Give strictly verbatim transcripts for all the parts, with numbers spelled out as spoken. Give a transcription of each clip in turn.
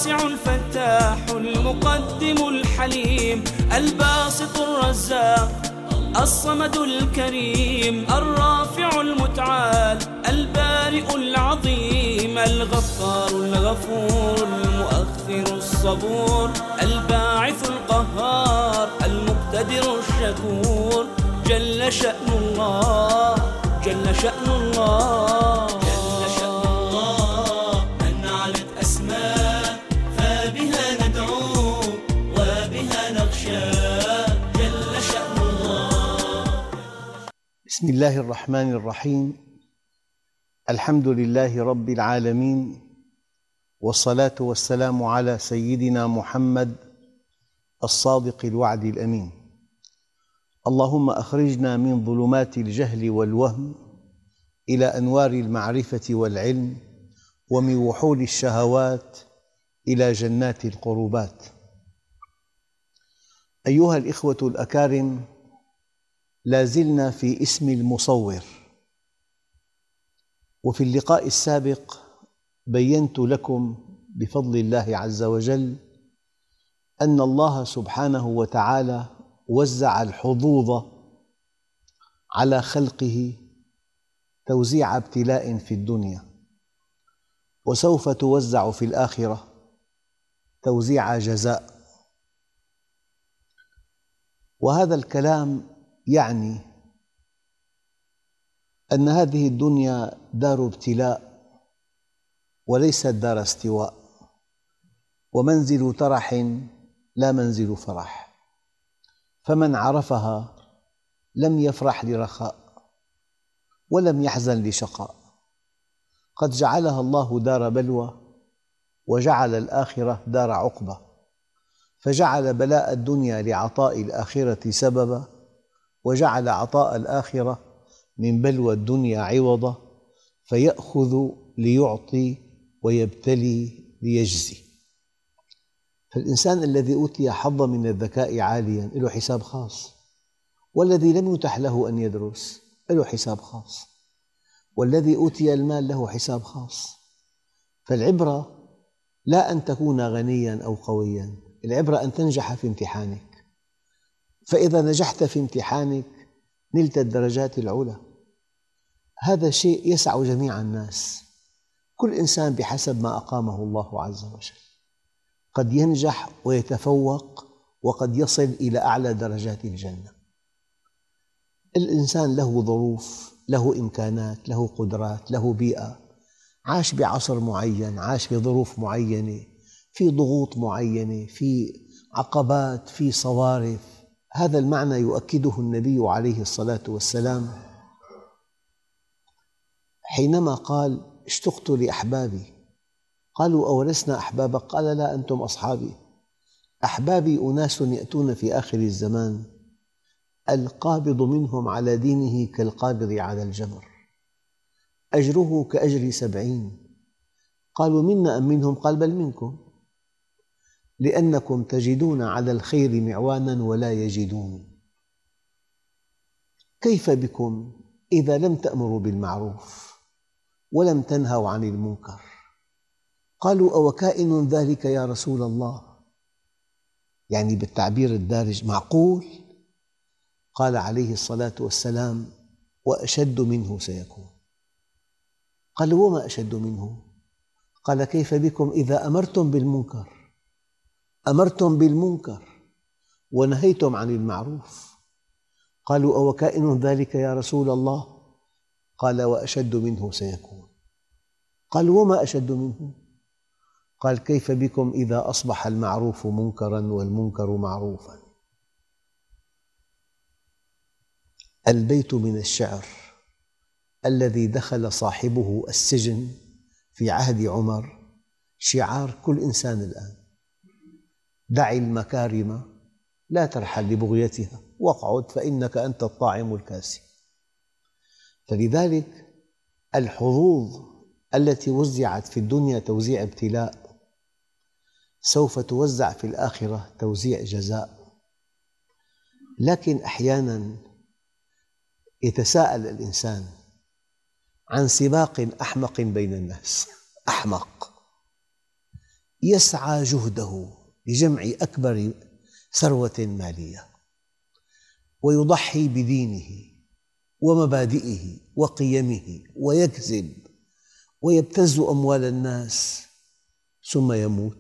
الواسع الفتاح المقدم الحليم الباسط الرزاق الصمد الكريم الرافع المتعال البارئ العظيم الغفار الغفور المؤخر الصبور الباعث القهار المقتدر الشكور جل شأن الله جل شأن الله جل شأن الله من علت أسماء فبها ندعو وبها نخشى جل شأن الله. بسم الله الرحمن الرحيم. الحمد لله رب العالمين، والصلاة والسلام على سيدنا محمد الصادق الوعد الأمين. اللهم أخرجنا من ظلمات الجهل والوهم إلى أنوار المعرفة والعلم، ومن وحول الشهوات إلى جنات القربات. أيها الإخوة الأكارم، لا زلنا في اسم المصور، وفي اللقاء السابق بينت لكم بفضل الله عز وجل أن الله سبحانه وتعالى وزع الحظوظ على خلقه توزيع ابتلاء في الدنيا، وسوف توزع في الآخرة توزيع جزاء. وهذا الكلام يعني أن هذه الدنيا دار ابتلاء وليست دار استواء، ومنزل ترح لا منزل فرح، فمن عرفها لم يفرح لرخاء ولم يحزن لشقاء. قد جعلها الله دار بلوى، وجعل الآخرة دار عقبة، فجعل بلاء الدنيا لعطاء الآخرة سببا، وجعل عطاء الآخرة من بلوى الدنيا عوضا، فيأخذ ليعطي ويبتلي ليجزي. فالإنسان الذي أوتي حظاً من الذكاء عالياً له حساب خاص، والذي لم يتح له أن يدرس له حساب خاص، والذي أوتي المال له حساب خاص. فالعبرة لا أن تكون غنياً أو قوياً، العبرة أن تنجح في امتحانك، فإذا نجحت في امتحانك نلت الدرجات العلى. هذا شيء يسع جميع الناس، كل إنسان بحسب ما أقامه الله عز وجل، قد ينجح ويتفوق وقد يصل إلى أعلى درجات الجنة. الإنسان له ظروف، له إمكانات، له قدرات، له بيئة، عاش بعصر معين، عاش بظروف معينة، في ضغوط معينة، في عقبات، في صوارف. هذا المعنى يؤكده النبي عليه الصلاة والسلام حينما قال: اشتقت لأحبابي. قالوا: أولسنا أحبابك؟ قال: لا، أنتم أصحابي. أحبابي أناس يأتون في آخر الزمان القابض منهم على دينه كالقابض على الجمر، أجره كأجر سبعين. قالوا: منا أم منهم؟ قال: بل منكم، لأنكم تجدون على الخير معوانا ولا يجدون. كيف بكم إذا لم تأمروا بالمعروف ولم تنهوا عن المنكر؟ قالوا: أوكائن ذلك يا رسول الله؟ يعني بالتعبير الدارج، معقول؟ قال عليه الصلاة والسلام: وأشد منه سيكون. قالوا: وما أشد منه؟ قال: كيف بكم إذا أمرتم بالمنكر أمرتم بالمنكر ونهيتم عن المعروف؟ قالوا: أوكائن ذلك يا رسول الله؟ قال: وأشد منه سيكون. قالوا: وما أشد منه؟ قال: كيف بكم إذا أصبح المعروف منكراً والمنكر معروفاً؟ البيت من الشعر الذي دخل صاحبه السجن في عهد عمر شعار كل إنسان الآن: دع المكارم لا ترحل لبغيتها، واقعد فإنك أنت الطاعم الكاسي. فلذلك الحظوظ التي وزعت في الدنيا توزيع ابتلاء سوف توزع في الآخرة توزيع جزاء. لكن أحياناً يتساءل الإنسان عن سباق أحمق بين الناس. أحمق يسعى جهده لجمع أكبر ثروة مالية، ويضحي بدينه ومبادئه وقيمه، ويكذب ويبتز أموال الناس ثم يموت.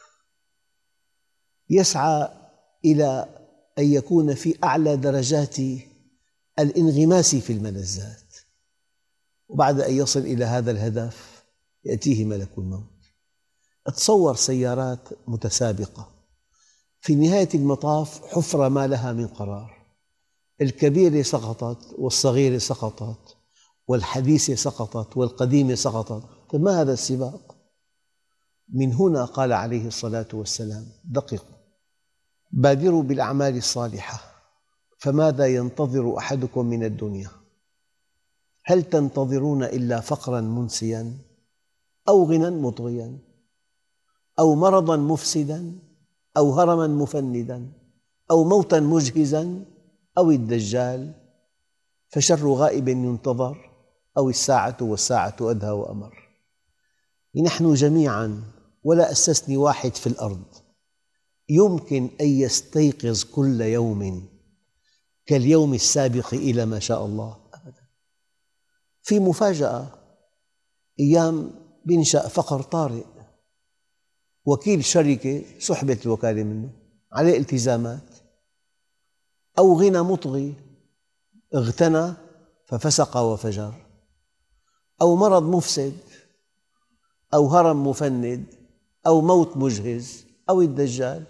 يسعى إلى أن يكون في أعلى درجات الانغماس في الملذات، وبعد أن يصل إلى هذا الهدف يأتيه ملك الموت. تصور سيارات متسابقة، في نهاية المطاف حفرة ما لها من قرار، الكبيرة سقطت والصغيرة سقطت والحديثة سقطت والقديمة سقطت. ما هذا السباق؟ من هنا قال عليه الصلاة والسلام: دققوا، بادروا بالأعمال الصالحة، فماذا ينتظر أحدكم من الدنيا؟ هل تنتظرون إلا فقراً منسياً، أو غنى مطغياً، أو مرضاً مفسداً، أو هرماً مفندا، أو موتاً مجهزاً، أو الدجال؟ فشر غائب ينتظر، أو الساعة والساعة أدهى وأمر. نحن جميعاً ولا أستثني واحد في الأرض يمكن أن يستيقظ كل يوم كاليوم السابق إلى ما شاء الله أبداً. في مفاجأة، أيام بينشأ فقر طارئ، وكيل شركة سحبت الوكالة منه، عليه التزامات، أو غنى مطغي اغتنى ففسق وفجر، أو مرض مفسد، أو هرم مفند، أو موت مجهز، أو الدجال.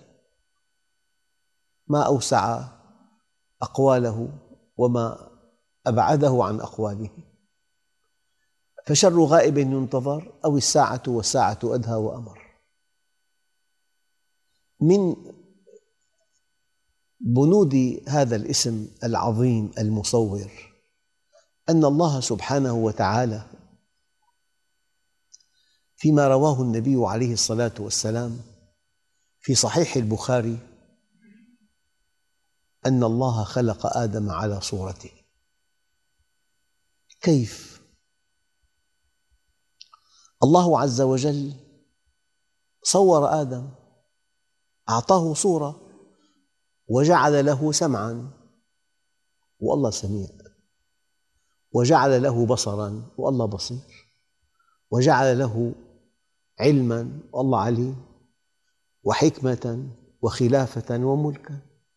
ما أوسع أقواله وما أبعده عن أقواله. فشر غائب ينتظر، أو الساعة والساعة أدهى وأمر. من بنود هذا الاسم العظيم المصور أن الله سبحانه وتعالى فيما رواه النبي عليه الصلاة والسلام في صحيح البخاري أن الله خلق آدم على صورته. كيف؟ الله عز وجل صور آدم، أعطاه صورة، وجعل له سمعاً، والله سميع، وجعل له بصراً، والله بصير، وجعل له علماً، والله عليم، وحكمة وخلافة وملكاً.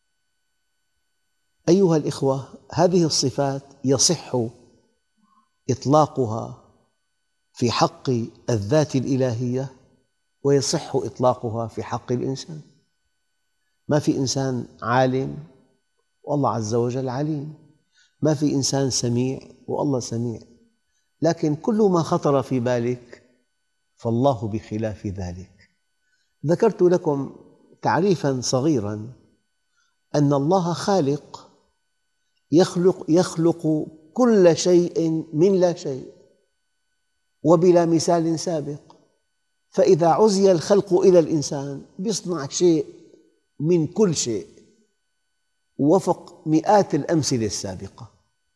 أيها الإخوة، هذه الصفات يصح إطلاقها في حق الذات الإلهية، ويصح إطلاقها في حق الإنسان. ما في إنسان عالم والله عز وجل عليم، ما في إنسان سميع والله سميع، لكن كل ما خطر في بالك فالله بخلاف ذلك. ذكرت لكم تعريفاً صغيراً أن الله خالق، يخلق, يخلق كل شيء من لا شيء وبلا مثال سابق. فإذا عزي الخلق إلى الإنسان يصنع شيء من كل شيء وفق مئات الأمثلة السابقة،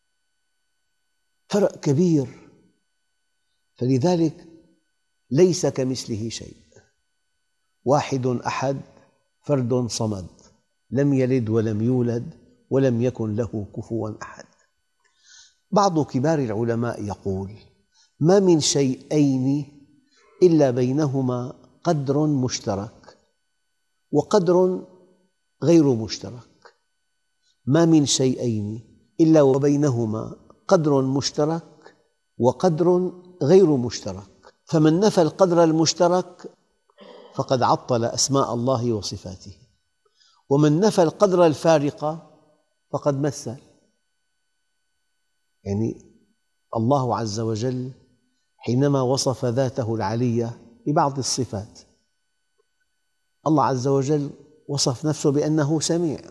فرق كبير. فلذلك ليس كمثله شيء، واحد أحد فرد صمد، لم يلد ولم يولد ولم يكن له كفواً أحد. بعض كبار العلماء يقول: ما من شيئين إلا بينهما قدر مشترك وقدر غير مشترك، ما من شيئين إلا وبينهما قدر مشترك وقدر غير مشترك، فمن نفى القدر المشترك فقد عطل أسماء الله وصفاته، ومن نفى القدر الفارق فقد مثل. يعني الله عز وجل حينما وصف ذاته العلية ببعض الصفات، الله عز وجل وصف نفسه بأنه سميع.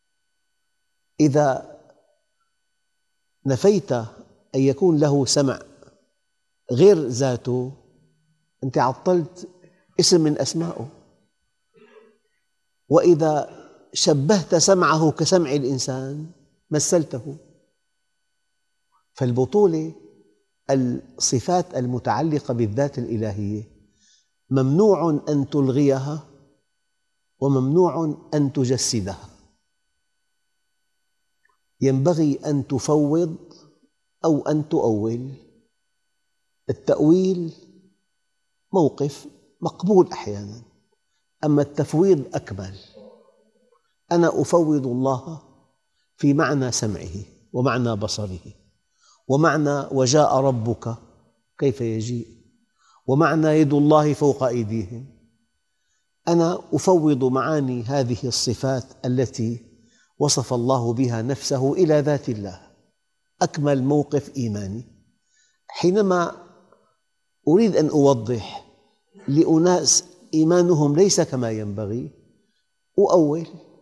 إذا نفيت أن يكون له سمع غير ذاته أنت عطلت اسم من أسمائه. وإذا شبهت سمعه كسمع الإنسان مثلته. فالبطولة الصفات المتعلقة بالذات الإلهية ممنوع أن تلغيها وممنوع أن تجسدها. ينبغي أن تفوض أو أن تؤول. التأويل موقف مقبول أحياناً، أما التفويض أكمل. أنا أفوض الله في معنى سمعه ومعنى بصره ومعنى وجاء ربك كيف يجيء ومعنى يد الله فوق أيديهم. أنا أفوض معاني هذه الصفات التي وصف الله بها نفسه إلى ذات الله. أكمل موقف إيماني. حينما أريد أن أوضح لأناس إيمانهم ليس كما ينبغي أؤول،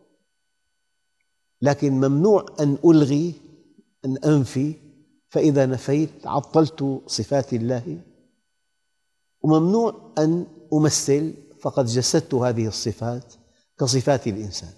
لكن ممنوع أن ألغي، أن أنفي، فإذا نفيت عطلت صفات الله، وممنوع أن أمثل، فقد جسدت هذه الصفات كصفات الإنسان.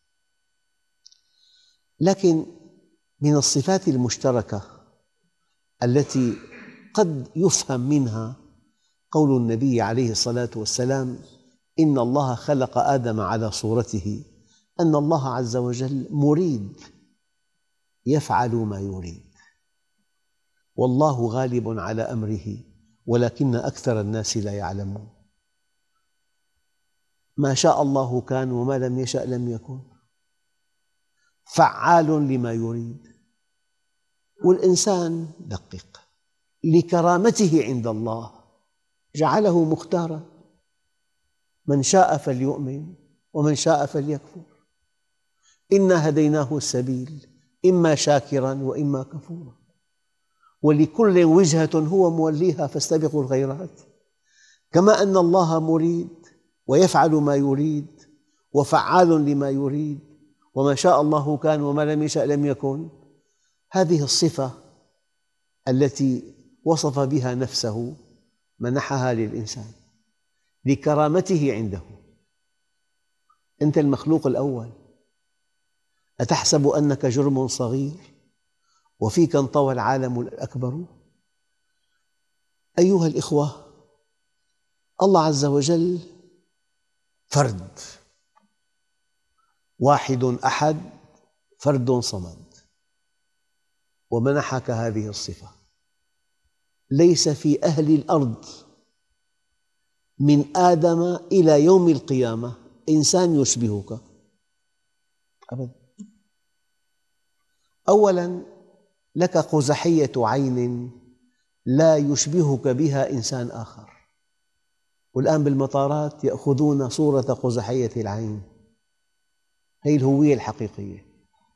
لكن من الصفات المشتركة التي قد يفهم منها قول النبي عليه الصلاة والسلام: إن الله خلق آدم على صورته، أن الله عز وجل مريد يفعل ما يريد، والله غالب على أمره ولكن أكثر الناس لا يعلمون. ما شاء الله كان وما لم يشأ لم يكن، فعال لما يريد. والإنسان دقق، لكرامته عند الله جعله مختارا، من شاء فليؤمن ومن شاء فليكفر، إنا هديناه السبيل إما شاكرا وإما كفورا، ولكل وجهة هو موليها فاستبقوا الخيرات. كما أن الله مريد ويفعل ما يريد وفعال لما يريد، وما شاء الله كان وما لم يشأ لم يكن، هذه الصفة التي وصف بها نفسه منحها للإنسان لكرامته عنده. أنت المخلوق الأول، أتحسب أنك جرم صغير وفيك انطوى العالم الأكبر؟ أيها الإخوة، الله عز وجل فرد واحد أحد، فرد صمد، ومنحك هذه الصفة. ليس في أهل الأرض من آدم إلى يوم القيامة إنسان يشبهك أبدا. أولاً لك قزحية عين لا يشبهك بها إنسان آخر، والآن بالمطارات يأخذون صورة قزحية العين، هذه الهوية الحقيقية.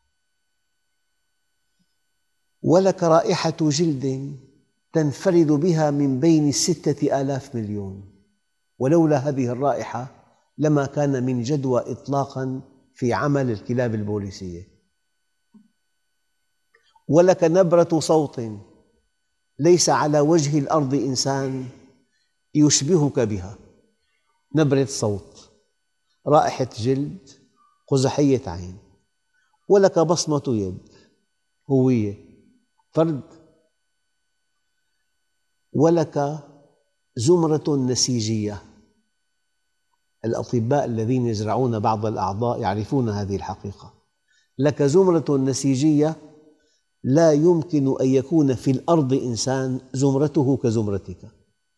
ولك رائحة جلد تنفرد بها من بين الستة آلاف مليون، ولولا هذه الرائحة لما كان من جدوى إطلاقاً في عمل الكلاب البوليسية. ولك نبرة صوت ليس على وجه الأرض إنسان يشبهك بها، نبرة صوت، رائحة جلد، قزحية عين. ولك بصمة يد، هوية، فرد. ولك زمرة نسيجية، الأطباء الذين يزرعون بعض الأعضاء يعرفون هذه الحقيقة. لك زمرة نسيجية لا يمكن أن يكون في الأرض إنسان زمرته كزمرتك.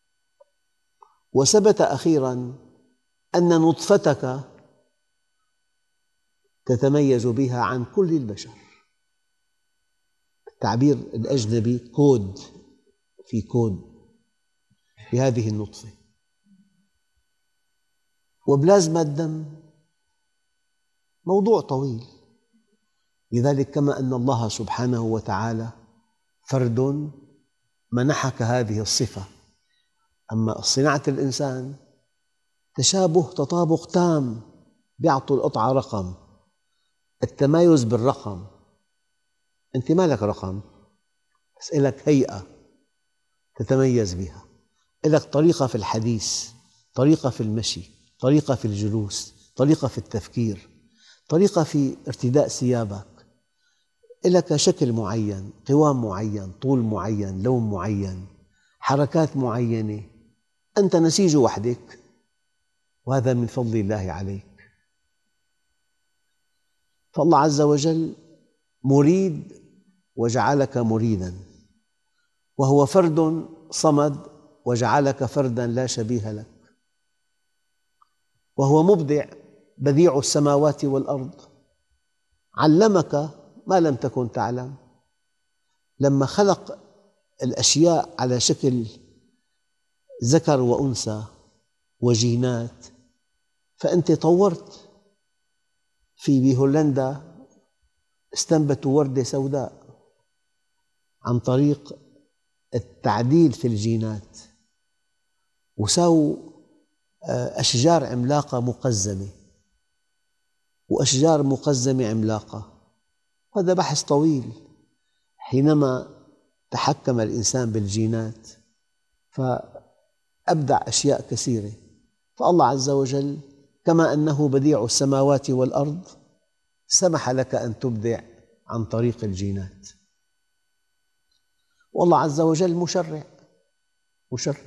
وثبت أخيراً أن نطفتك تتميز بها عن كل البشر. التعبير الأجنبي كود، في كود بهذه النطفة. وبلازما الدم موضوع طويل. لذلك كما أن الله سبحانه وتعالى فرد منحك هذه الصفة، أما صناعة الإنسان تشابه تطابق تام، يعطوا القطعة رقم، التمايز بالرقم. أنت ما لك رقم، بس لك هيئة تتميز بها، لك طريقة في الحديث، طريقة في المشي، طريقة في الجلوس، طريقة في التفكير، طريقة في ارتداء ثيابك، لك شكل معين، قوام معين، طول معين، لون معين، حركات معينة. أنت نسيج وحدك وهذا من فضل الله عليك. فالله عز وجل مريد وجعلك مريداً، وهو فرد صمد وجعلك فرداً لا شبيه لك، وهو مبدع بديع السماوات والأرض، علمك ما لم تكن تعلم. لما خلق الأشياء على شكل ذكر وأنثى وجينات، فأنت طورت. في بهولندا استنبتوا وردة سوداء عن طريق التعديل في الجينات، وسووا أشجار عملاقة مقزمة وأشجار مقزمة عملاقة. هذا بحث طويل. حينما تحكم الإنسان بالجينات فأبدع أشياء كثيرة. فالله عز وجل كما أنه بديع السماوات والأرض سمح لك أن تبدع عن طريق الجينات. والله عز وجل مشرع مشرع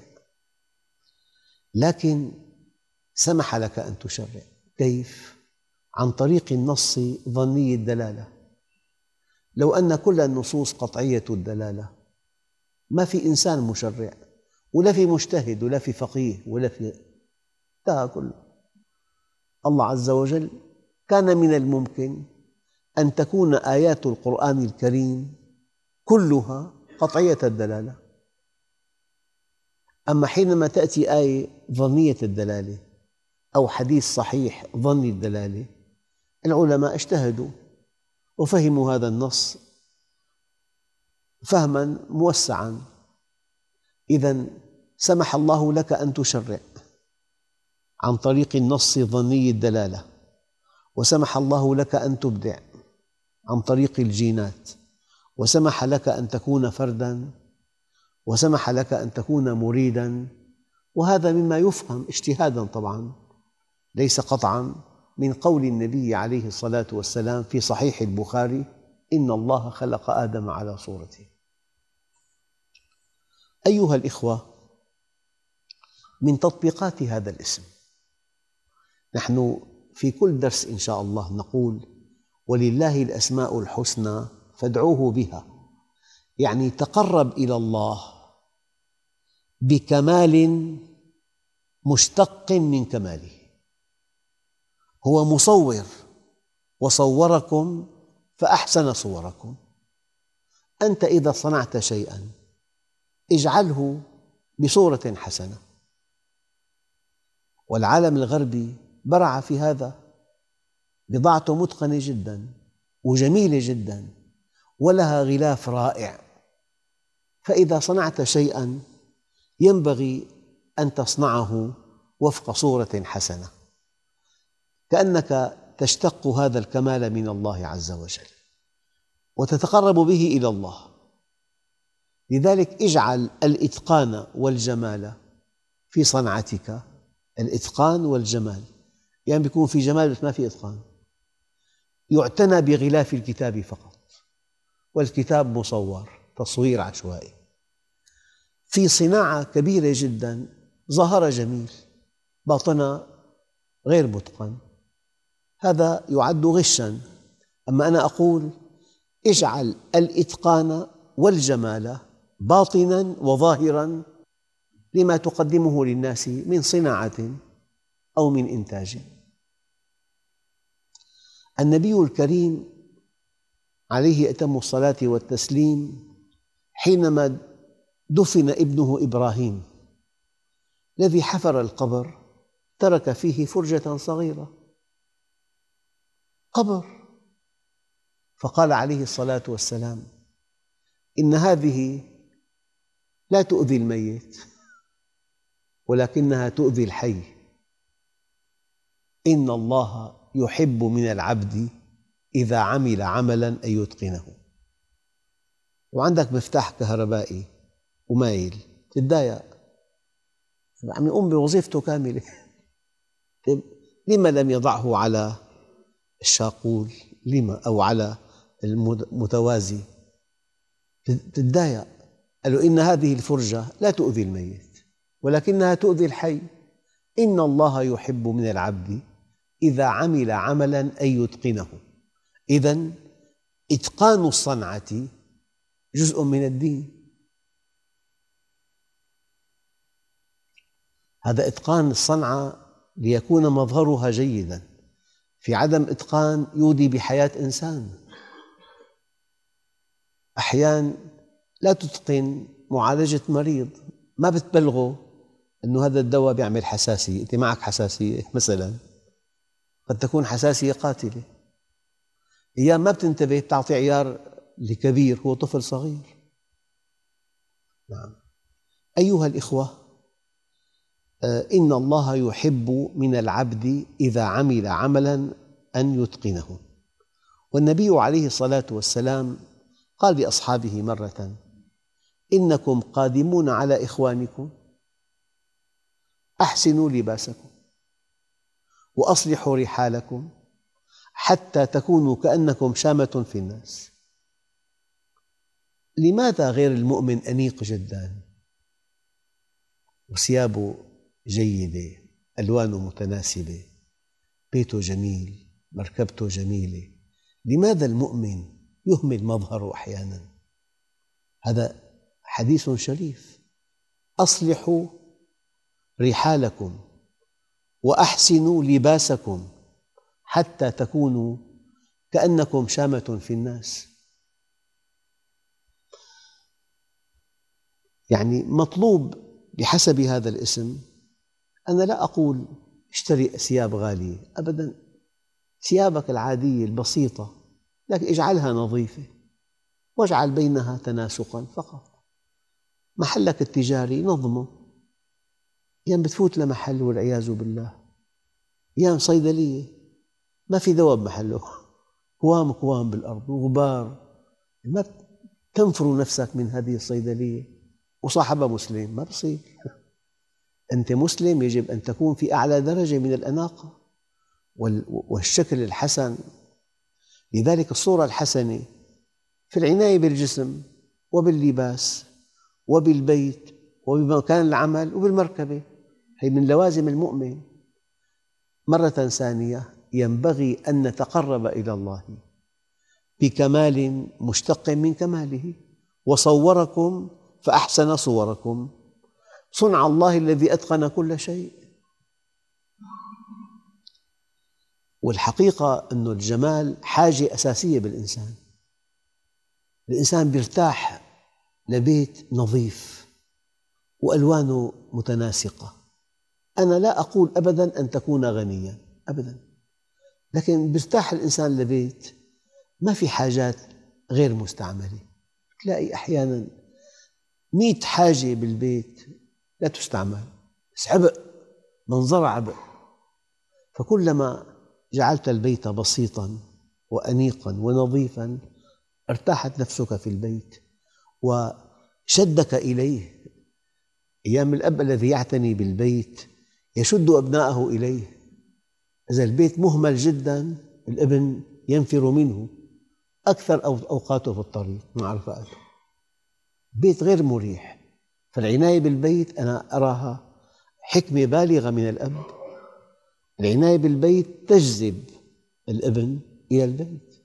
لكن سمح لك أن تشرع. كيف؟ عن طريق النص ظني الدلالة. لو أن كل النصوص قطعية الدلالة ما في إنسان مشرع، ولا في مجتهد، ولا في فقيه، ولا في انتهى كله. الله عز وجل كان من الممكن أن تكون آيات القرآن الكريم كلها قطعية الدلالة، أما حينما تأتي آية ظنية الدلالة أو حديث صحيح ظني الدلالة، العلماء اجتهدوا وفهموا هذا النص فهماً موسعاً. إذن سمح الله لك أن تشرع عن طريق النص ظني الدلالة، وسمح الله لك أن تبدع عن طريق الجينات، وسمح لك أن تكون فرداً، وسمح لك أن تكون مريداً. وهذا مما يفهم اجتهاداً طبعاً، ليس قطعاً، من قول النبي عليه الصلاة والسلام في صحيح البخاري: إن الله خلق آدم على صورته. أيها الإخوة، من تطبيقات هذا الاسم، نحن في كل درس إن شاء الله نقول: ولله الأسماء الحسنى فادعوه بها، يعني تقرب إلى الله بكمال مشتق من كماله. هو مصور وصوركم فأحسن صوركم. أنت إذا صنعت شيئاً اجعله بصورة حسنة، والعالم الغربي برع في هذا. بضاعته متقنة جداً وجميلة جداً ولها غلاف رائع، فإذا صنعت شيئاً ينبغي أن تصنعه وفق صورة حسنة، كأنك تشتق هذا الكمال من الله عز وجل وتتقرب به إلى الله. لذلك اجعل الإتقان والجمال في صنعتك. الإتقان والجمال، يعني يكون في جمال بس ما في إتقان. يعتنى بغلاف الكتاب فقط، والكتاب مصور تصوير عشوائي. في صناعة كبيرة جداً ظاهرها جميل باطنها غير متقن، هذا يعد غشاً. أما أنا أقول: اجعل الإتقان والجمال باطناً وظاهراً لما تقدمه للناس من صناعة أو من إنتاج. النبي الكريم عليه أتم الصلاة والتسليم حينما دفن ابنه إبراهيم الذي حفر القبر ترك فيه فرجة صغيرة، قبر، فقال عليه الصلاة والسلام: إن هذه لا تؤذي الميت ولكنها تؤذي الحي. إن الله يحب من العبد إذا عمل عملاً أن يتقنه. وعندك مفتاح كهربائي ومايل، تتضايق، عم يقوم بوظيفته كاملة، لما لم يضعه على الشاقول لما أو على المتوازي؟ تتضايق. قال له: إن هذه الفرجة لا تؤذي الميت ولكنها تؤذي الحي. إن الله يحب من العبد إذا عمل عملاً أن يتقنه. إذن إتقان الصنعة جزء من الدين. هذا إتقان الصنعة ليكون مظهرها جيداً. في عدم إتقان يودي بحياة إنسان. أحياناً لا تتقن معالجة مريض، ما بتبلغه أنه هذا الدواء يعمل حساسية، أنت معك حساسية مثلاً، قد تكون حساسية قاتلة. أيام ما بتنتبه بتعطي عيار لكبير هو طفل صغير. نعم. أيها الإخوة، إن الله يحب من العبد إذا عمل عملاً أن يتقنه. والنبي عليه الصلاة والسلام قال لأصحابه مرة: إنكم قادمون على إخوانكم، أحسنوا لباسكم وأصلحوا رحالكم حتى تكونوا كأنكم شامة في الناس. لماذا غير المؤمن أنيق جداً وثيابه جيدة، ألوانه متناسبة، بيته جميل، مركبته جميلة؟ لماذا المؤمن يهمل مظهره أحياناً؟ هذا حديث شريف: أصلحوا رحالكم وأحسنوا لباسكم حتى تكونوا كأنكم شامة في الناس. يعني مطلوب بحسب هذا الاسم. أنا لا أقول اشتري ثياب غالية أبداً، ثيابك العادية البسيطة لكن اجعلها نظيفة واجعل بينها تناسقاً فقط. محلك التجاري نظمه. أيام بتفوت لمحل والعياذ بالله، أيام صيدلية ما في دواء بمحله، كوام كوام بالأرض وغبار، ما تنفر نفسك من هذه الصيدلية وصاحبها مسلم، ما بصير. أنت مسلم، يجب أن تكون في أعلى درجة من الأناقة والشكل الحسن. لذلك الصورة الحسنة في العناية بالجسم وباللباس وبالبيت وبمكان العمل وبالمركبة، هي من لوازم المؤمن. مرة ثانية، ينبغي أن نتقرب إلى الله بكمال مشتق من كماله. وصوركم فأحسن صوركم، صنع الله الذي أتقن كل شيء. والحقيقة أن الجمال حاجة أساسية بالإنسان. الإنسان يرتاح لبيت نظيف وألوانه متناسقة. أنا لا أقول أبداً أن تكون غنياً أبداً، لكن يرتاح الإنسان لبيت ما في حاجات غير مستعملة. تلاقي أحياناً مئة حاجة بالبيت لا تستعمل، بس عبء، منظر عبء. فكلما جعلت البيت بسيطاً وأنيقاً ونظيفاً ارتاحت نفسك في البيت وشدك إليه. أيام الأب الذي يعتني بالبيت يشد أبناءه إليه. إذا البيت مهمل جداً الابن ينفر منه أكثر أوقاته في الطريق مع رفقاته. بيت غير مريح. فالعناية بالبيت أنا أراها حكمة بالغة من الأب. العناية بالبيت تجذب الابن إلى البيت.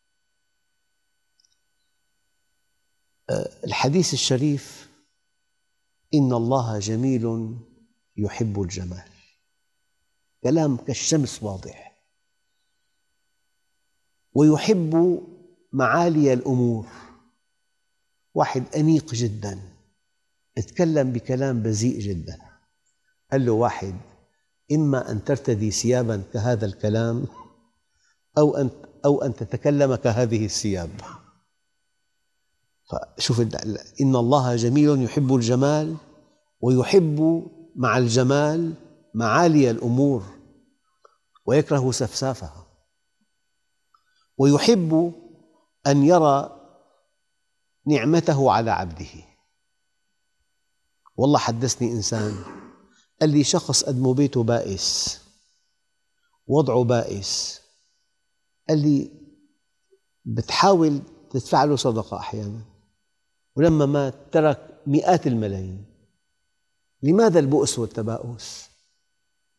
الحديث الشريف: إن الله جميل يحب الجمال، كلام كالشمس واضح. ويحب معالي الأمور. واحد أنيق جداً اتكلم بكلام بذيء جداً، قال له واحد: إما أن ترتدي ثياباً كهذا الكلام أو أن أو أن تتكلم كهذه الثياب. فشوف، إن الله جميل يحب الجمال، ويحب مع الجمال معالي الأمور ويكره سفسافها. ويحب أن يرى نعمته على عبده. والله حدثني إنسان قال لي شخص قدمه بيته بائس، وضعه بائس، قال لي بتحاول تدفع له صدقة أحياناً، ولما مات ترك مئات الملايين. لماذا البؤس والتباؤس؟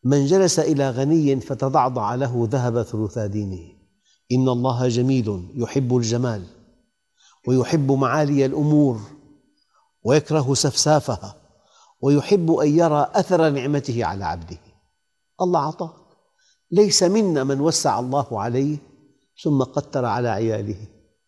من جلس إلى غني فتضعضع له ذهب ثلثا دينه. إن الله جميل يحب الجمال ويحب معالي الأمور ويكره سفسافها ويحب أن يرى أثر نعمته على عبده. الله أعطاك، ليس منا من وسع الله عليه ثم قتر على عياله.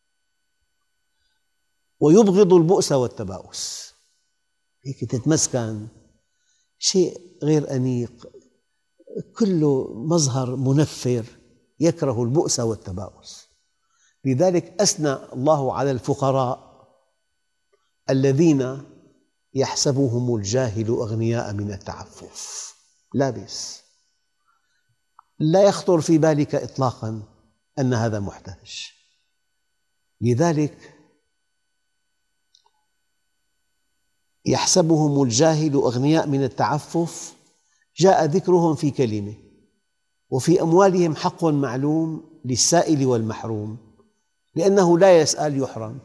ويبغض البؤس والتباؤس، هيك تتمسكن شيء غير أنيق، كله مظهر منفر، يكره البؤس والتباؤس. لذلك أثنى الله على الفقراء الذين يحسبهم الجاهل أغنياء من التعفف. لا بأس، لا يخطر في بالك إطلاقاً أن هذا محتاج. لذلك يحسبهم الجاهل أغنياء من التعفف، جاء ذكرهم في كلمة: وفي أموالهم حق معلوم للسائل والمحروم، لأنه لا يسأل يحرم،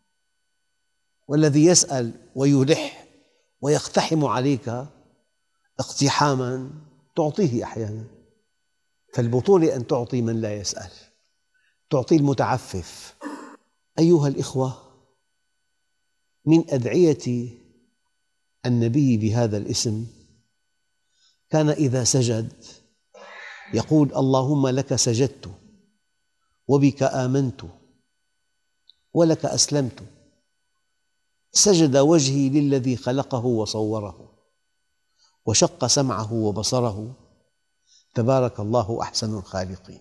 والذي يسأل ويلح ويقتحم عليك اقتحاماً تعطيه أحياناً. فالبطولة أن تعطي من لا يسأل، تعطي المتعفف. أيها الإخوة، من أدعية النبي بهذا الاسم كان إذا سجد يقول: اللهم لك سجدت وبك آمنت ولك أسلمت، سجد وجهي للذي خلقه وصوره وشق سمعه وبصره، تبارك الله أحسن الخالقين.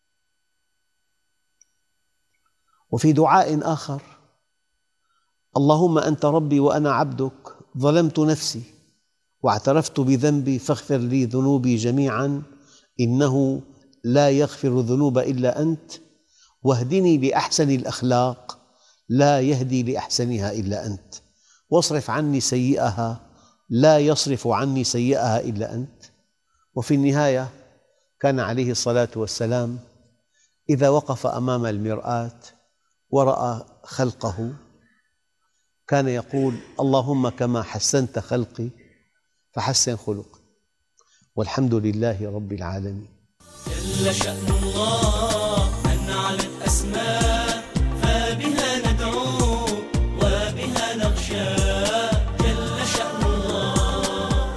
وفي دعاء آخر: اللهم أنت ربي وأنا عبدك، ظلمت نفسي واعترفت بذنبي فاغفر لي ذنوبي جميعاً، إنه لا يغفر الذنوب إلا أنت، واهدني لأحسن الأخلاق لا يهدي لأحسنها إلا أنت، واصرف عني سيئها لا يصرف عني سيئها إلا أنت. وفي النهاية كان عليه الصلاة والسلام إذا وقف أمام المرآة ورأى خلقه كان يقول: اللهم كما حسنت خلقي فحسن خلقي، والحمد لله رب العالمين. جل شأن الله أن علت أسماء، فبها ندعو وبها نخشى. جل شأن الله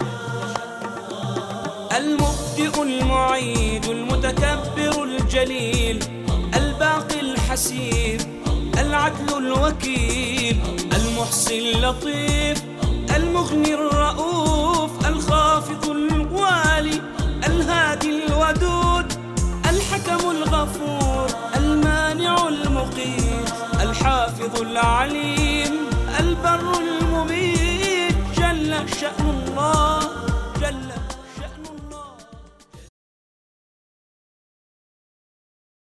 المبدئ المعيد المتكبر الجليل الباقي الحسيب العدل الوكيل المحصي اللطيف المغني الرؤوف الخافض الوالي الهادي الودود الحكم الغفور المانع المقيت الحافظ العليم